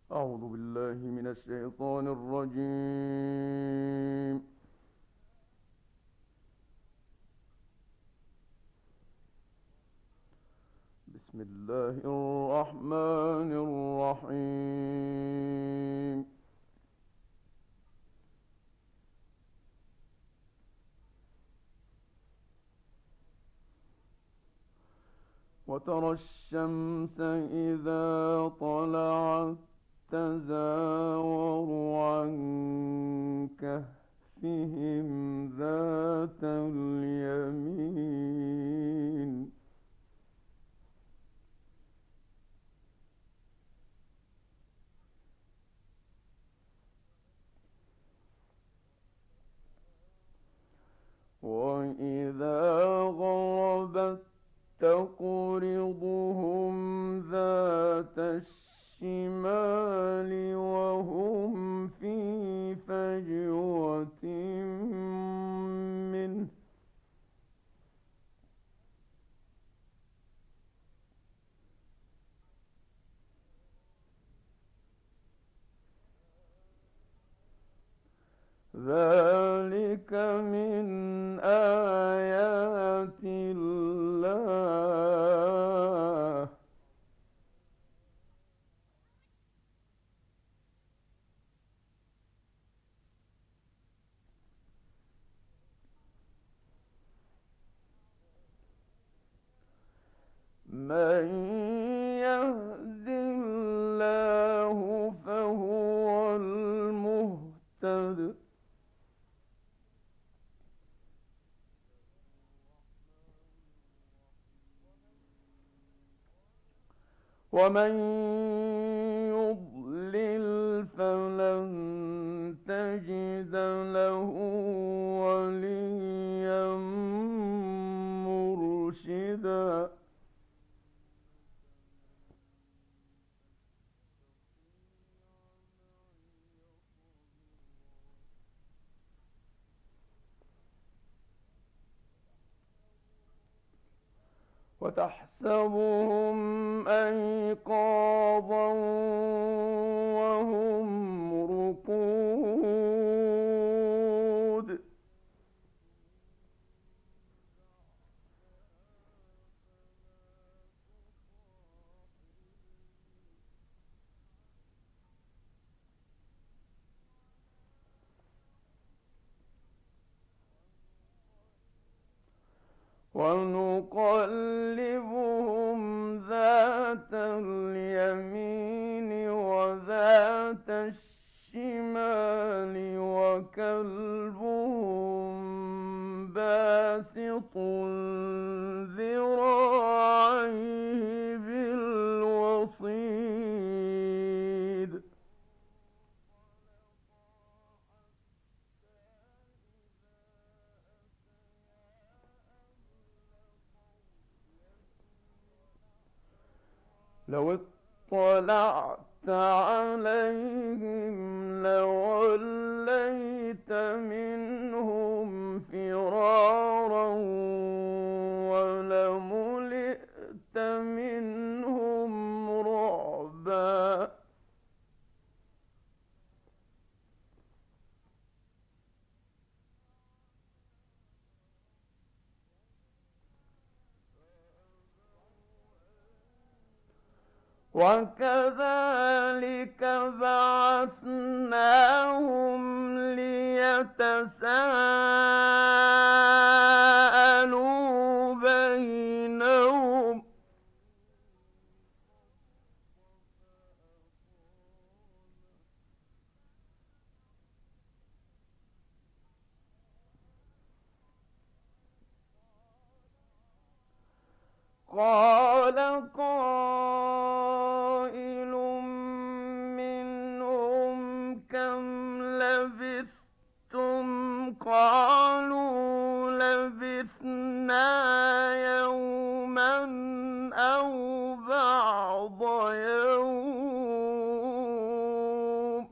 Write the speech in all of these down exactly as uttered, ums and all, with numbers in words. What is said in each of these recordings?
أعوذ بالله من الشيطان الرجيم. بسم الله الرحمن الرحيم. وترى الشمس إذا طلعت تزاور عن كهفهم ذات اليمين وإذا غربت تقرضهم ذات الشمال وهم في فجوة منه ذلك من آيات الله من يهد الله فهو المهتد ومن يضلل فلن تجد له وليا مرشدا وتحسبهم أيقاظا وهم رقود ونقلبهم ذات اليمين وذات الشمال وكلبهم باسط ذراعيه بالوصيد لو اطلعت عليهم لوليت منهم فرارا ولملئت منهم رعبا وكذلك بعثناهم ليتساءلوا بينهم قال قائل منهم كم لبثتم قالوا لبثنا يوما أو بعض يوم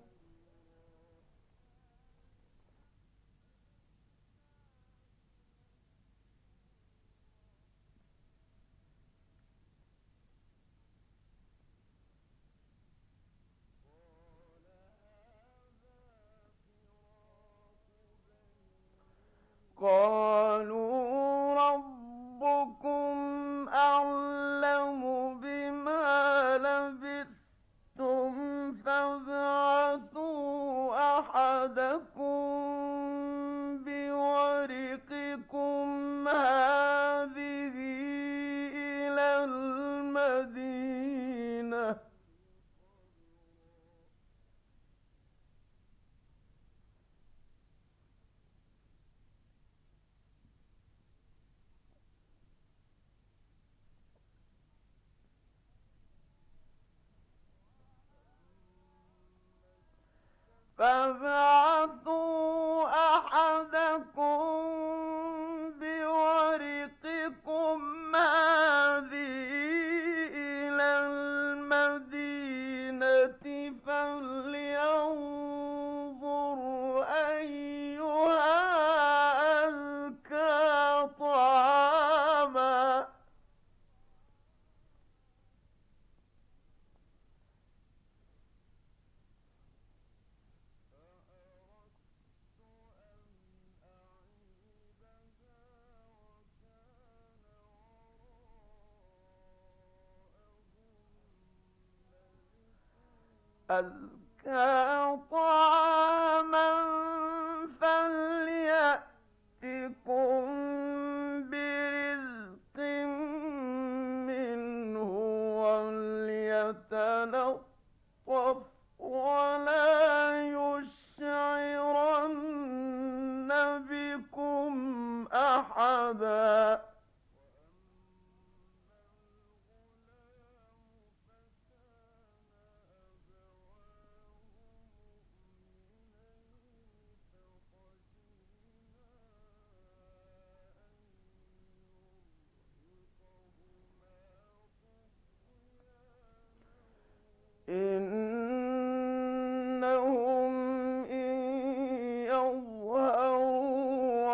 أعلم بما لبثتم فابعثوا أحدكم بورقكم هذه إلى المدينة فابعثوا أحدكم بورقكم هذه إلى المدينة فلينظر أيها أزكى طعاما أزكى طعاما فليأتكم برزق منه وليتلطف ولا يشعرن بكم أحدا إنهم إن يظهروا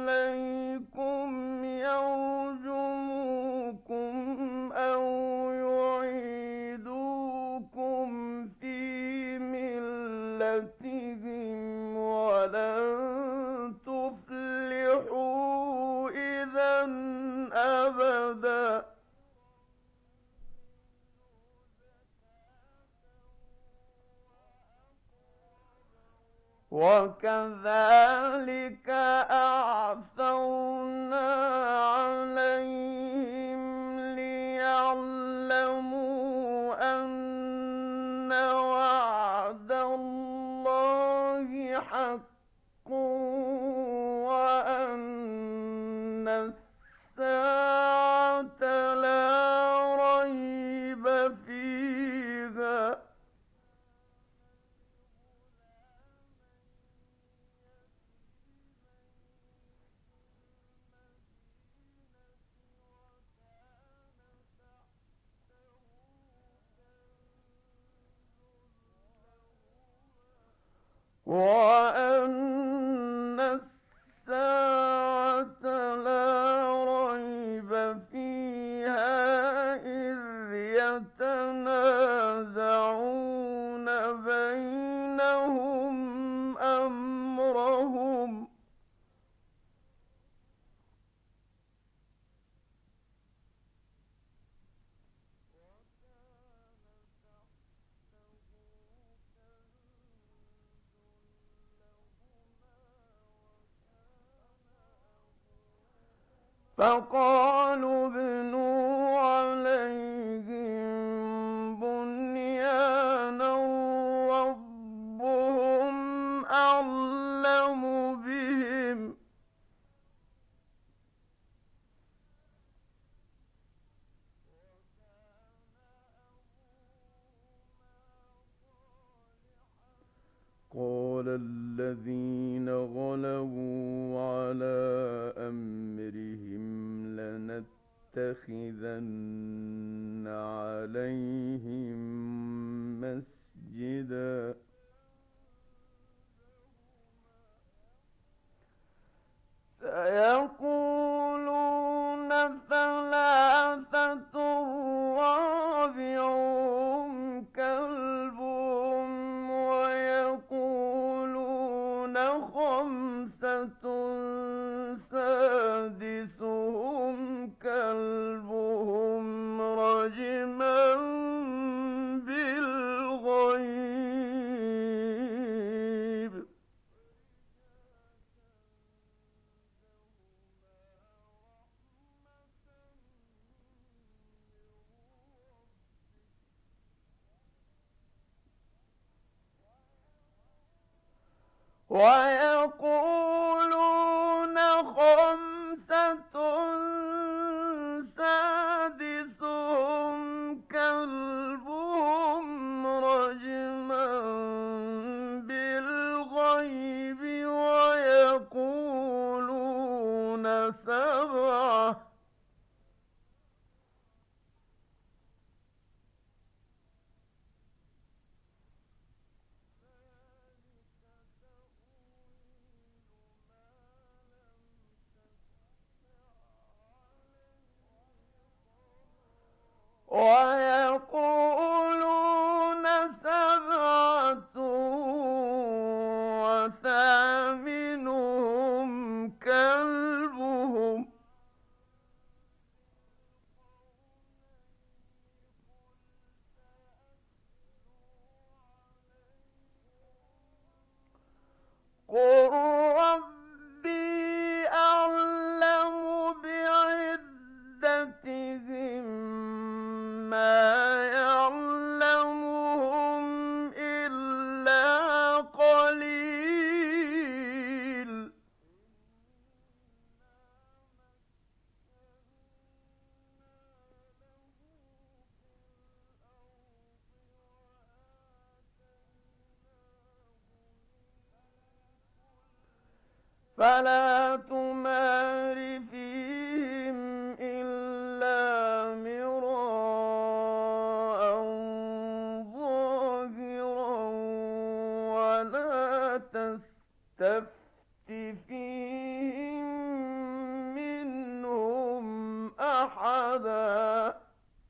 عليكم يرجموكم أو يعيدوكم في ملتهم ولن تفلحوا إذا أبدا وكذلك أعثرنا عليهم ليعلموا أن وعد الله حق وأن الساعة لا ريب فيها وأن الساعة لا ريب فيها إذ يتنازعون بينهم أمرهم فقالوا ابنوا عليهم بنيانا ربهم أعلم بهم قال الذين غلبوا على أمرهم لنتخذن عليهم مسجدا سيقولون ثلاثة رابعهم كلبهم ويقولون خمسة سادسهم كلبهم ويقولون خمسة سادسهم كلبهم رجما بالغيب ويقولون سبعة ويقولون سبعة وثامنهم كلبهم قل ربي أعلم بعدتهم ما يعلمهم إلا قليل فلا تمار فيهم إلا مراء ظاهرا ولا تستفت فيهم منهم أحدا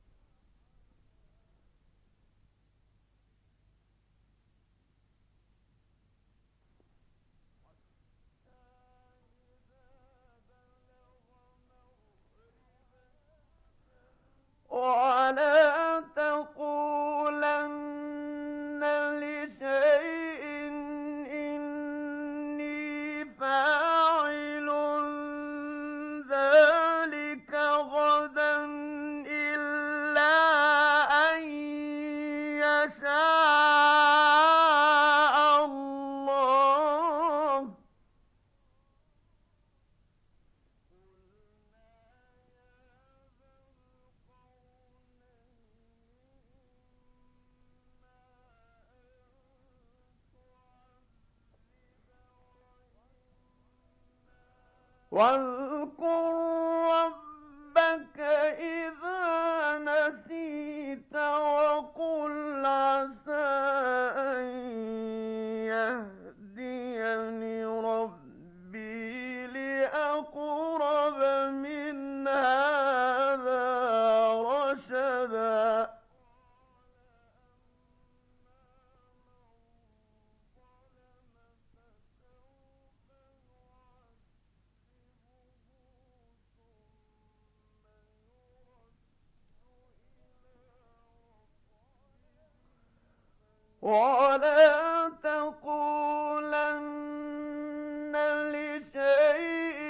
ولا تقولن لشيء إني فاعل ذلك غدا إلا أن يشاء الله واذكر ربك إذا نسيت وقل عسى أن يهديني ربي لأقرب من هذا رشدا ولا تقولن لشيء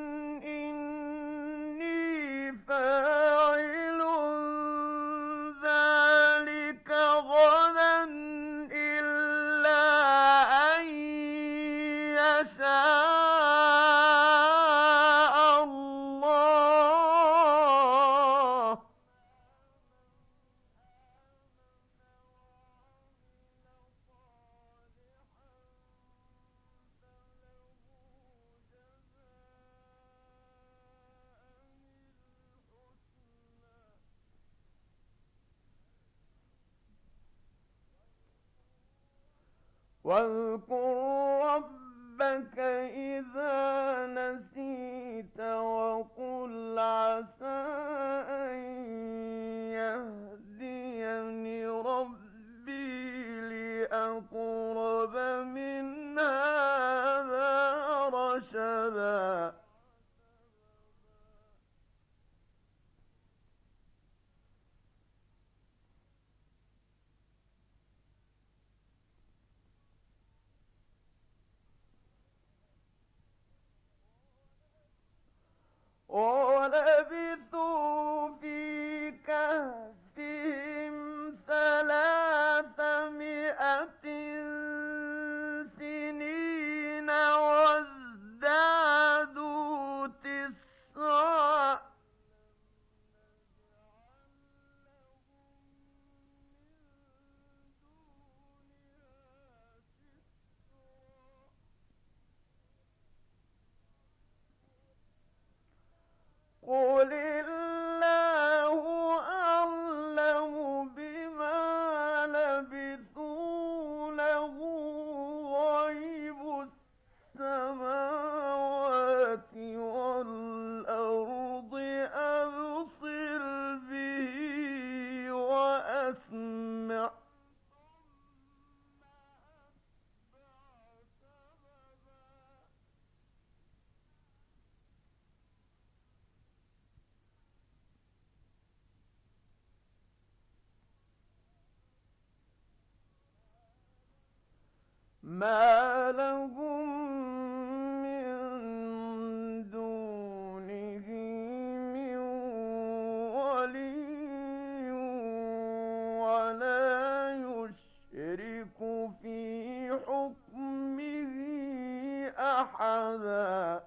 إني فاعل ذلك غدا إلا أن يشاء الله واذكر ربك إذا نسيت وقل عسى أن يهديني ربي لأقرب من هذا رشدا ولبثوا في كهفهم ثلاثمائة سنين ما لهم من دونه من ولي ولا يشرك في حكمه أحدا.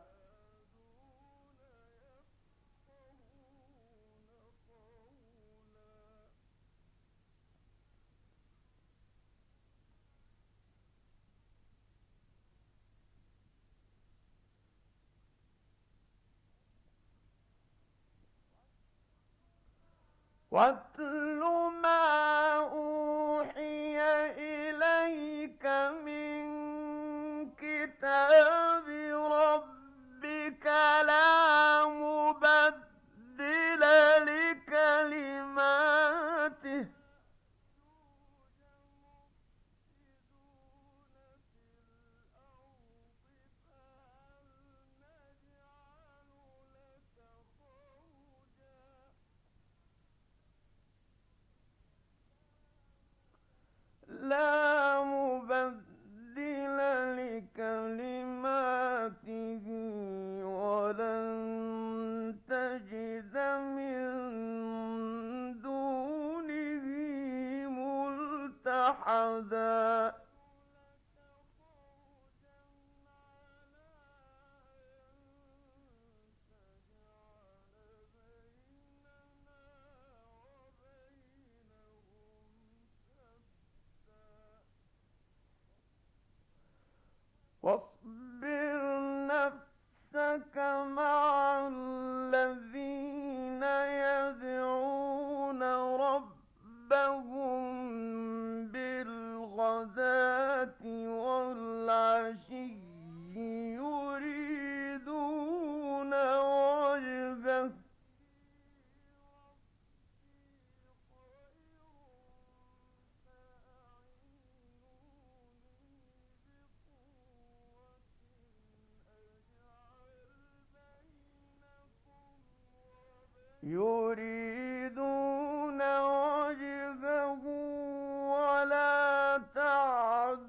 واتل ما أوحي إليك من كتاب ربك لا مبدل لكلماته لا مبدل لكلماته ولن تجد من دونه ملتحدا. واصبر نفسك مع الذين يدعون ربهم بالغداة والعشي يريدون وجهه يريدون وجهه ولا تعد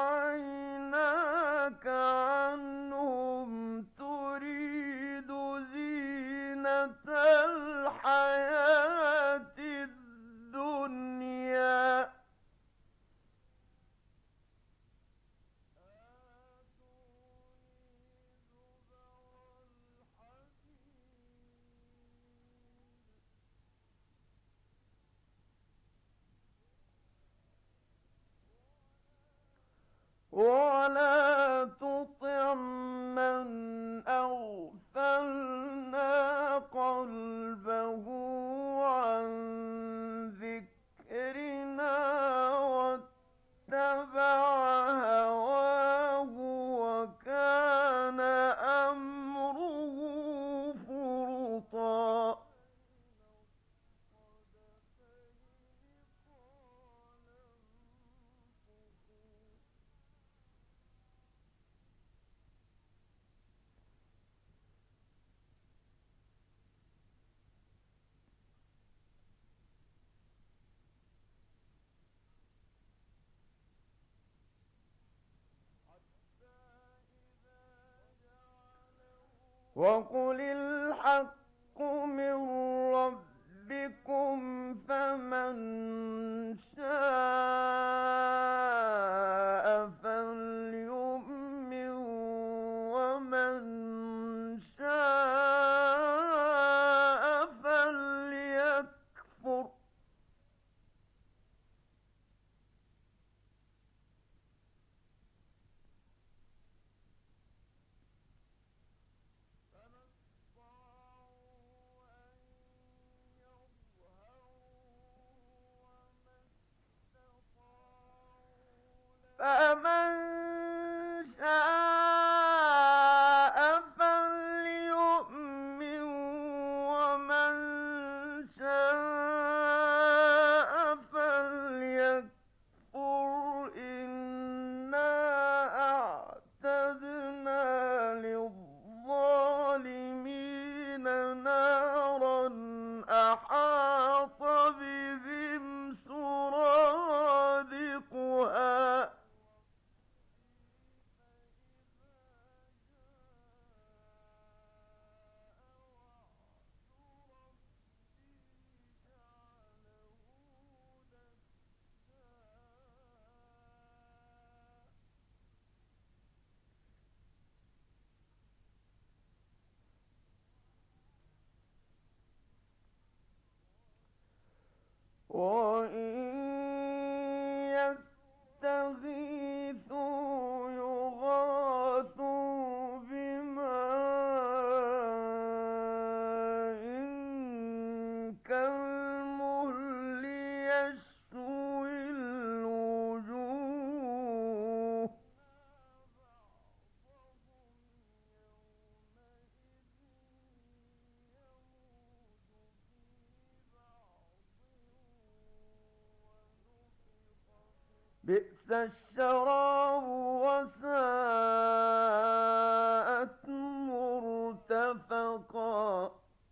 عيناك عنهم تريد زينة الحياة الدنيا. ولا تطع من أغفلنا قلبه عن ذكرنا واتبع هواه وكان أمره فرطا. وقل الحق من ربكم فمن شاء فليؤمن ومن شاء فليكفر. كالمهل يشوي الوجوه بئس الشراب وساءت مرتفقا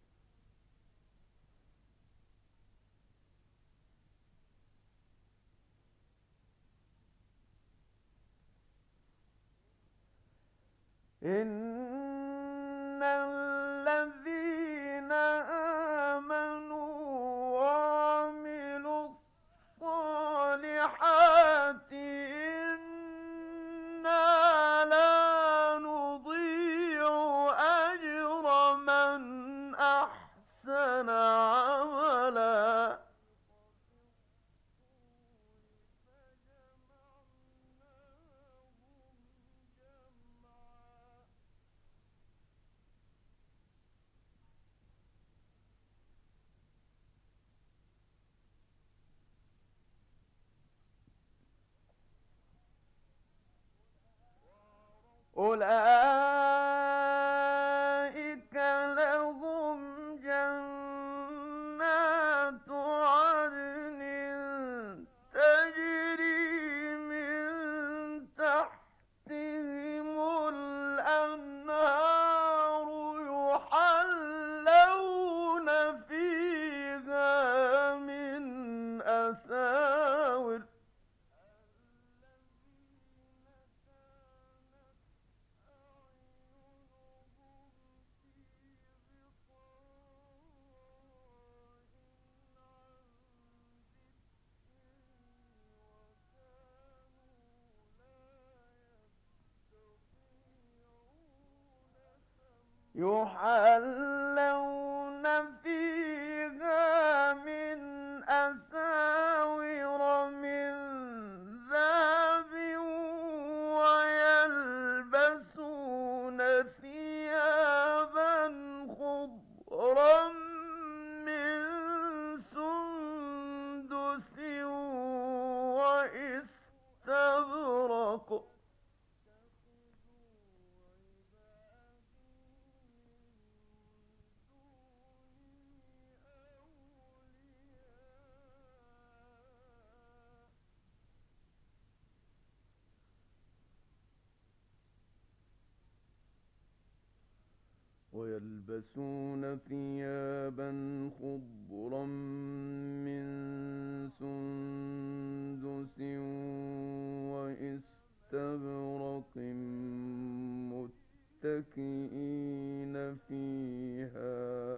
إن الذين آمنوا وعملوا الصالحات إنا لا نضيع أجر من أحسن عملا أولئك لهم جنات عدن تجري من تحتهم الأنهار يحلون فيها من أساور يحلون فيها من أساور من ذهب ويلبسون ثيابا خضرا من سندس وإستبرق ويلبسون ثيابا خضرا من سندس وإستبرق متكئين فيها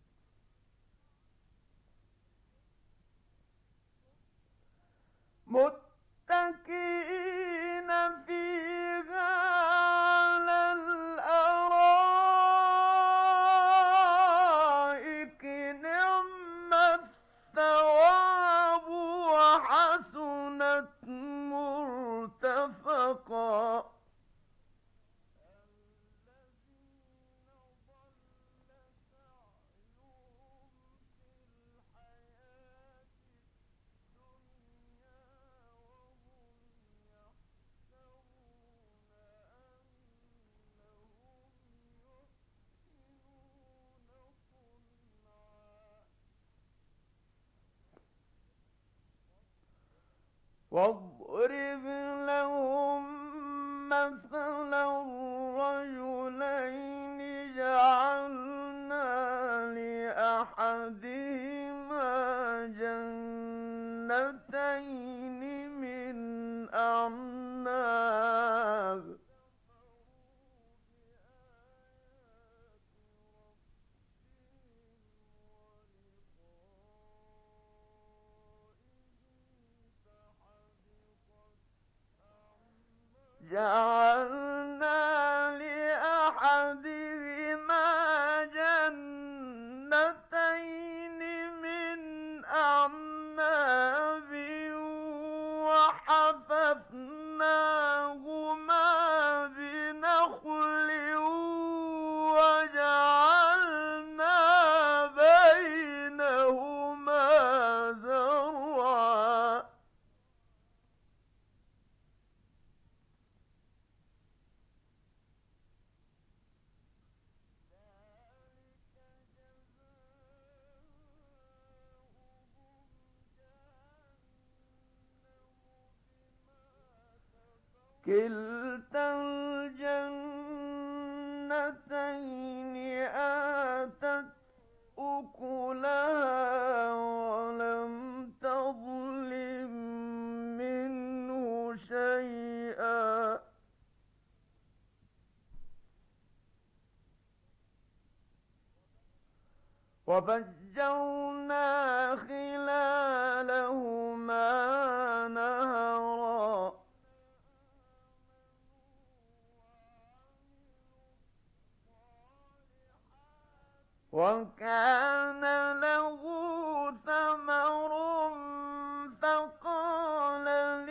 متكئين فيها على الأرائك نعم الثواب وحسنت مرتفقا واضرب لهم مثلا رجلين جعلنا لأحدهما جنتين من أعناب جعلنا لأحدهما جنتين من أعناب وحففناهما بنخل وجعلنا بينهما كلتا الجنتين آتت أكلها ولم تظلم منه شيئا وفجرنا خلالهما نهرا وكان له ثمر فقال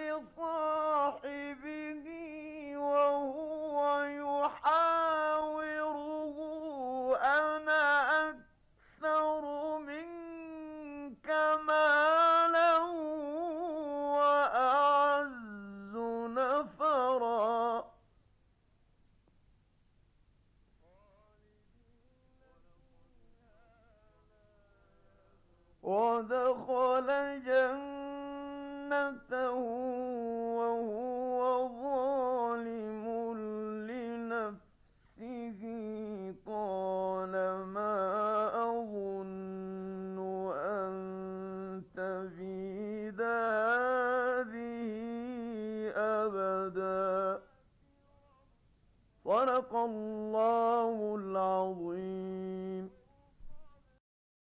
لصاحبه وهو يحاوره أنا أكثر منك مالا وأعز نفرا ودخل جنته وهو ظالم لنفسه قال ما أظن أن تبيد هذه أبدا صدق الله